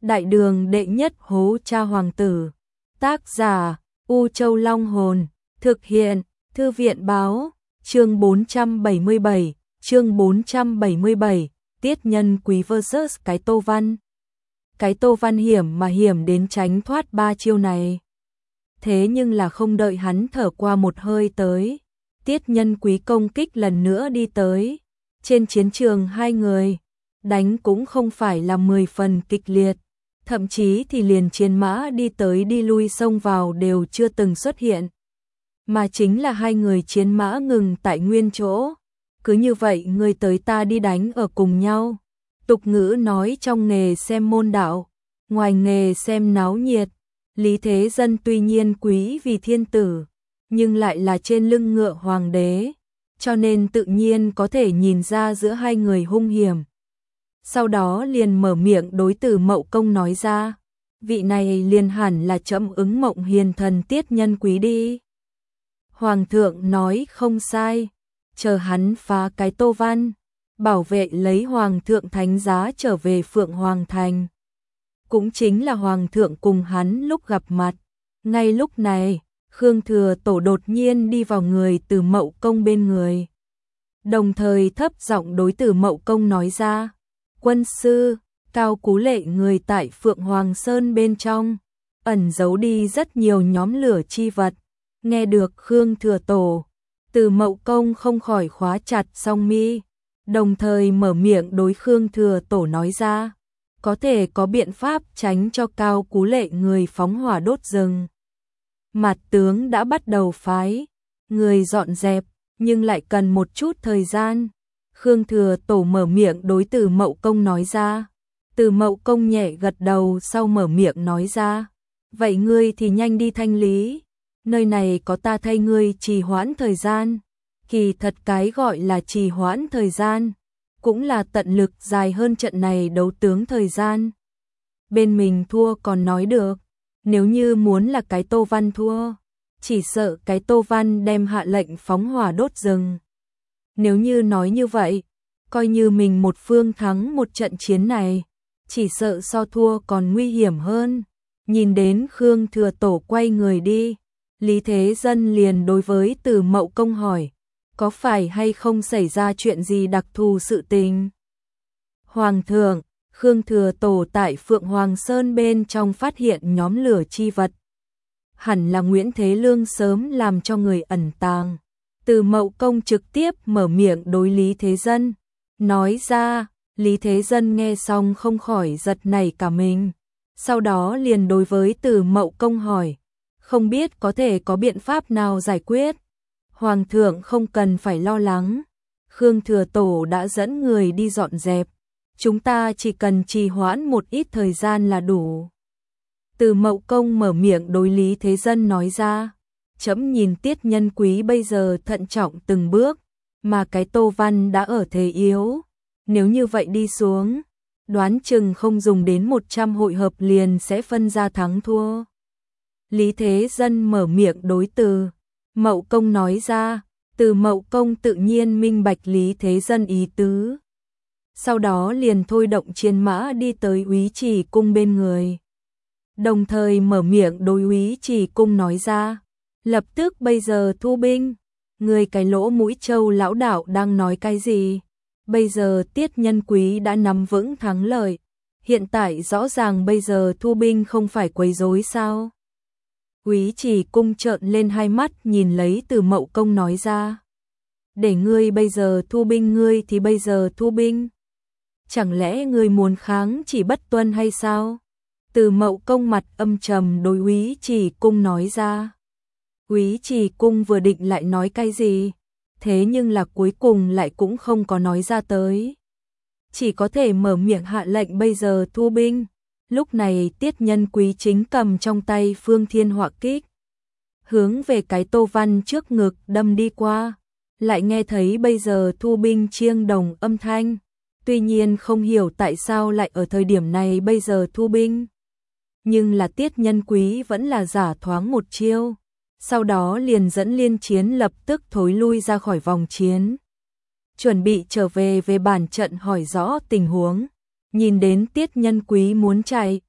Đại đường đệ nhất hố cha hoàng tử. Tác giả U Châu Long Hồn. Thực hiện Thư viện báo. Chương 477. Tiết Nhân Quý vs cái Tô Văn. Cái Tô Văn hiểm mà hiểm đến tránh thoát ba chiêu này. Thế nhưng là không đợi hắn thở qua một hơi tới, Tiết Nhân Quý công kích lần nữa đi tới. Trên chiến trường hai người đánh cũng không phải là 10 phần kịch liệt, thậm chí thì liền chiến mã đi tới đi lui xông vào đều chưa từng xuất hiện, mà chính là hai người chiến mã ngừng tại nguyên chỗ. Cứ như vậy người tới ta đi đánh ở cùng nhau. Tục ngữ nói trong nghề xem môn đạo, ngoài nghề xem náo nhiệt. Lý Thế Dân tuy nhiên quý vì thiên tử, nhưng lại là trên lưng ngựa hoàng đế, cho nên tự nhiên có thể nhìn ra giữa hai người hung hiểm. Sau đó liền mở miệng đối Từ Mậu Công nói ra, vị này liền hẳn là Trẫm Ứng Mộng Hiền thần Tiết Nhân Quý đi. Hoàng thượng nói không sai, chờ hắn phá cái Tô Văn, bảo vệ lấy Hoàng thượng thánh giá trở về Phượng Hoàng Thành. Cũng chính là Hoàng thượng cùng hắn lúc gặp mặt. Ngay lúc này, Khương Thừa Tổ đột nhiên đi vào người Từ Mậu Công bên người. Đồng thời thấp giọng đối Từ Mậu Công nói ra, quân sư, Cao Cú Lệ người tại Phượng Hoàng Sơn bên trong, ẩn giấu đi rất nhiều nhóm lửa chi vật. Nghe được Khương Thừa Tổ, Từ Mậu Công không khỏi khóa chặt song mi, đồng thời mở miệng đối Khương Thừa Tổ nói ra, có thể có biện pháp tránh cho Cao Cú Lệ người phóng hỏa đốt rừng. Mặt tướng đã bắt đầu phái người dọn dẹp, nhưng lại cần một chút thời gian. Khương Thừa Tổ mở miệng đối Từ Mậu Công nói ra. Từ Mậu Công nhẹ gật đầu sau mở miệng nói ra, vậy ngươi thì nhanh đi thanh lý, nơi này có ta thay ngươi trì hoãn thời gian. Kỳ thật cái gọi là trì hoãn thời gian, cũng là tận lực dài hơn trận này đấu tướng thời gian. Bên mình thua còn nói được, nếu như muốn là cái Tô Văn thua, chỉ sợ cái Tô Văn đem hạ lệnh phóng hỏa đốt rừng. Nếu như nói như vậy, coi như mình một phương thắng một trận chiến này, chỉ sợ so thua còn nguy hiểm hơn. Nhìn đến Khương Thừa Tổ quay người đi, Lý Thế Dân liền đối với Từ Mậu Công hỏi, có phải hay không xảy ra chuyện gì đặc thù sự tình? Hoàng thượng, Khương Thừa Tổ tại Phượng Hoàng Sơn bên trong phát hiện nhóm lửa chi vật. Hẳn là Nguyễn Thế Lương sớm làm cho người ẩn tàng. Từ Mậu Công trực tiếp mở miệng đối Lý Thế Dân, nói ra. Lý Thế Dân nghe xong không khỏi giật nảy cả mình. Sau đó liền đối với Từ Mậu Công hỏi, không biết có thể có biện pháp nào giải quyết? Hoàng thượng không cần phải lo lắng, Khương Thừa Tổ đã dẫn người đi dọn dẹp, chúng ta chỉ cần trì hoãn một ít thời gian là đủ. Từ Mậu Công mở miệng đối Lý Thế Dân nói ra, trẫm nhìn Tiết Nhân Quý bây giờ thận trọng từng bước, mà cái Tô Văn đã ở thế yếu. Nếu như vậy đi xuống, đoán chừng không dùng đến 100 hội hợp liền sẽ phân ra thắng thua. Lý Thế Dân mở miệng đối Từ Mậu Công nói ra. Từ Mậu Công tự nhiên minh bạch Lý Thế Dân ý tứ. Sau đó liền thôi động chiến mã đi tới Úy Trì Cung bên người. Đồng thời mở miệng đối Úy Trì Cung nói ra, lập tức bây giờ thu binh. Người cái lỗ mũi trâu lão đạo đang nói cái gì? Bây giờ Tiết Nhân Quý đã nắm vững thắng lợi, hiện tại rõ ràng bây giờ thu binh không phải quấy rối sao? Úy Trì Cung trợn lên hai mắt nhìn lấy Từ Mậu Công nói ra, để ngươi bây giờ thu binh ngươi thì bây giờ thu binh. Chẳng lẽ ngươi muốn kháng chỉ bất tuân hay sao? Từ Mậu Công mặt âm trầm đối Úy Trì Cung nói ra. Úy Trì Cung vừa định lại nói cái gì, thế nhưng là cuối cùng lại cũng không có nói ra tới. Chỉ có thể mở miệng hạ lệnh bây giờ thu binh. Lúc này Tiết Nhân Quý chính cầm trong tay Phương Thiên Họa Kích, hướng về cái Tô Văn trước ngực đâm đi qua, lại nghe thấy bây giờ thu binh chiêng đồng âm thanh. Tuy nhiên không hiểu tại sao lại ở thời điểm này bây giờ thu binh. Nhưng là Tiết Nhân Quý vẫn là giả thoáng một chiêu. Sau đó liền dẫn liên chiến lập tức thối lui ra khỏi vòng chiến. Chuẩn bị trở về bản trận hỏi rõ tình huống. Nhìn đến Tiết Nhân Quý muốn chạy,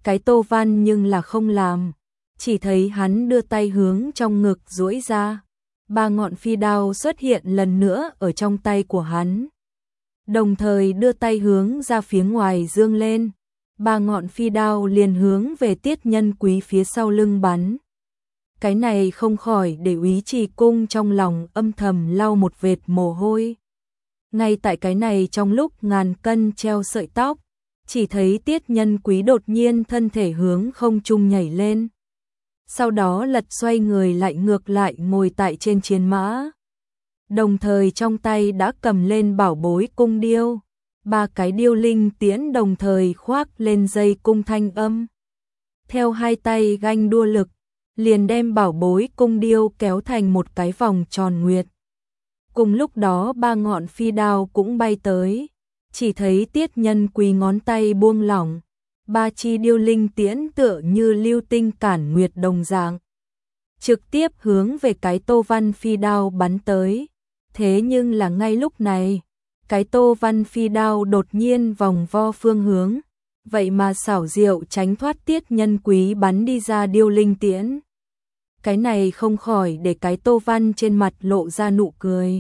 cái Tô Văn nhưng là không làm, chỉ thấy hắn đưa tay hướng trong ngực duỗi ra, 3 ngọn phi đao xuất hiện lần nữa ở trong tay của hắn. Đồng thời đưa tay hướng ra phía ngoài dương lên, 3 ngọn phi đao liền hướng về Tiết Nhân Quý phía sau lưng bắn. Cái này không khỏi để Úy Trì Cung trong lòng âm thầm lau một vệt mồ hôi. Ngay tại cái này trong lúc ngàn cân treo sợi tóc, chỉ thấy Tiết Nhân Quý đột nhiên thân thể hướng không trung nhảy lên. Sau đó lật xoay người lại ngược lại ngồi tại trên chiến mã. Đồng thời trong tay đã cầm lên bảo bối cung điêu. 3 cái điêu linh tiễn đồng thời khoác lên dây cung thanh âm. Theo hai tay ganh đua lực, liền đem bảo bối cung điêu kéo thành một cái vòng tròn nguyệt. Cùng lúc đó 3 ngọn phi đao cũng bay tới, chỉ thấy Tiết Nhân Quý ngón tay buông lỏng, 3 chi điêu linh tiễn tựa như lưu tinh cản nguyệt đồng dạng, trực tiếp hướng về cái Tô Văn phi đao bắn tới. Thế nhưng là ngay lúc này, cái Tô Văn phi đao đột nhiên vòng vo phương hướng, vậy mà xảo diệu tránh thoát Tiết Nhân Quý bắn đi ra điêu linh tiễn. Cái này không khỏi để cái Tô Văn trên mặt lộ ra nụ cười.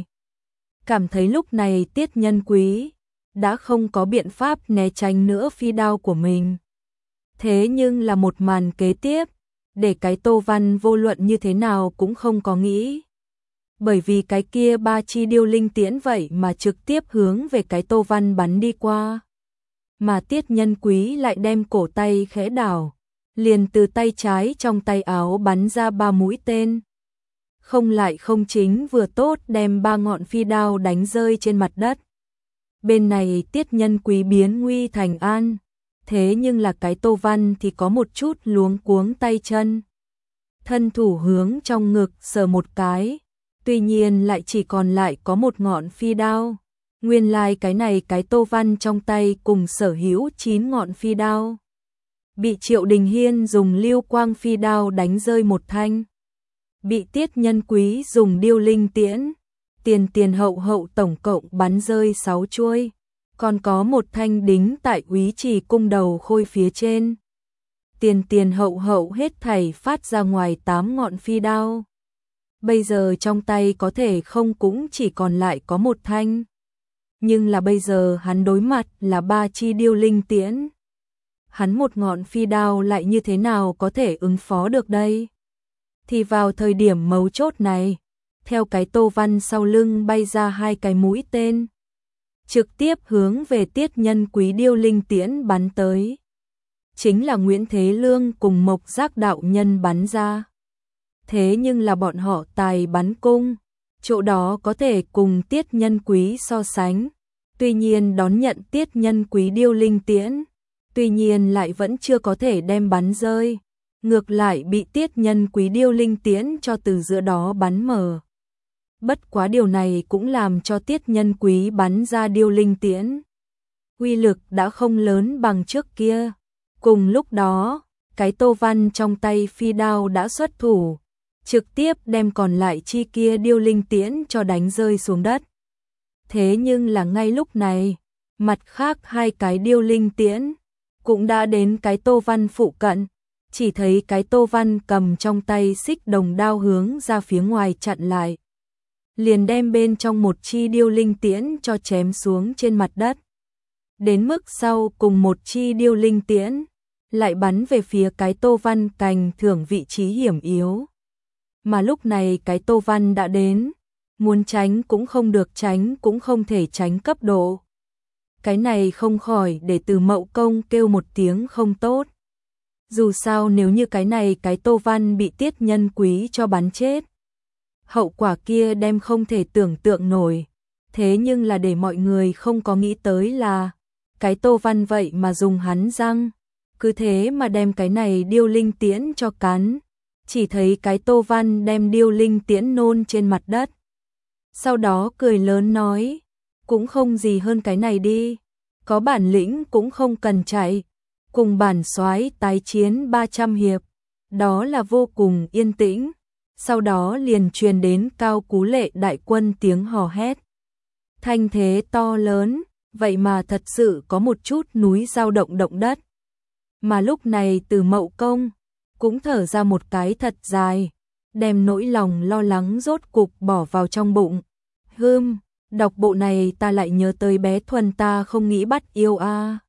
Cảm thấy lúc này Tiết Nhân Quý đã không có biện pháp né tránh nữa phi đao của mình. Thế nhưng là một màn kế tiếp, để cái Tô Văn vô luận như thế nào cũng không có nghĩ. Bởi vì cái kia 3 chi điêu linh tiễn vậy mà trực tiếp hướng về cái Tô Văn bắn đi qua. Mà Tiết Nhân Quý lại đem cổ tay khẽ đảo, liền từ tay trái trong tay áo bắn ra 3 mũi tên. Không lại không chính vừa tốt đem 3 ngọn phi đao đánh rơi trên mặt đất. Bên này Tiết Nhân Quý biến nguy thành an, thế nhưng là cái Tô Văn thì có một chút luống cuống tay chân. Thân thủ hướng trong ngực sờ một cái, tuy nhiên lại chỉ còn lại có 1 ngọn phi đao. Nguyên lai cái này cái Tô Văn trong tay cùng sở hữu 9 ngọn phi đao. Bị Triệu Đình Hiên dùng lưu quang phi đao đánh rơi 1 thanh. Bị Tiết Nhân Quý dùng điêu linh tiễn, tiền hậu tổng cộng bắn rơi 6 chuôi. Còn có 1 thanh đính tại Úy Trì Cung đầu khôi phía trên. Tiền hậu hết thảy phát ra ngoài 8 ngọn phi đao. Bây giờ trong tay có thể không cũng chỉ còn lại có 1 thanh. Nhưng là bây giờ hắn đối mặt là 3 chi điêu linh tiễn. Hắn 1 ngọn phi đao lại như thế nào có thể ứng phó được đây? Thì vào thời điểm mấu chốt này, theo cái Tô Văn sau lưng bay ra 2 cái mũi tên, trực tiếp hướng về Tiết Nhân Quý điêu linh tiễn bắn tới. Chính là Nguyễn Thế Lương cùng Mộc Giác đạo nhân bắn ra. Thế nhưng là bọn họ tài bắn cung, chỗ đó có thể cùng Tiết Nhân Quý so sánh. Tuy nhiên đón nhận Tiết Nhân Quý điêu linh tiễn, tuy nhiên lại vẫn chưa có thể đem bắn rơi. Ngược lại bị Tiết Nhân Quý điêu linh tiễn cho từ giữa đó bắn mở. Bất quá điều này cũng làm cho Tiết Nhân Quý bắn ra điêu linh tiễn uy lực đã không lớn bằng trước kia. Cùng lúc đó, cái Tô Văn trong tay phi đao đã xuất thủ, trực tiếp đem còn lại chi kia điêu linh tiễn cho đánh rơi xuống đất. Thế nhưng là ngay lúc này, mặt khác 2 cái điêu linh tiễn cũng đã đến cái Tô Văn phụ cận. Chỉ thấy cái Tô Văn cầm trong tay xích đồng đao hướng ra phía ngoài chặn lại. Liền đem bên trong 1 chi điêu linh tiễn cho chém xuống trên mặt đất. Đến mức sau cùng 1 chi điêu linh tiễn lại bắn về phía cái Tô Văn cành thưởng vị trí hiểm yếu. Mà lúc này cái Tô Văn đã đến, muốn tránh cũng không được, tránh cũng không thể tránh cấp độ. Cái này không khỏi để Từ Mậu Công kêu một tiếng không tốt. Dù sao nếu như cái này cái Tô Văn bị Tiết Nhân Quý cho bắn chết, hậu quả kia đem không thể tưởng tượng nổi. Thế nhưng là để mọi người không có nghĩ tới là cái Tô Văn vậy mà dùng hắn răng, cứ thế mà đem cái này điêu linh tiễn cho cắn. Chỉ thấy cái Tô Văn đem điêu linh tiễn nôn trên mặt đất. Sau đó cười lớn nói, cũng không gì hơn cái này đi, có bản lĩnh cũng không cần chạy, cùng bản soái tái chiến 300 hiệp, đó là vô cùng yên tĩnh. Sau đó liền truyền đến Cao Cú Lệ đại quân tiếng hò hét. Thanh thế to lớn, vậy mà thật sự có một chút núi dao động động đất. Mà lúc này Từ Mậu Công cũng thở ra một cái thật dài, đem nỗi lòng lo lắng rốt cục bỏ vào trong bụng. Đọc bộ này ta lại nhớ tới bé Thuần ta không nghĩ bắt yêu a.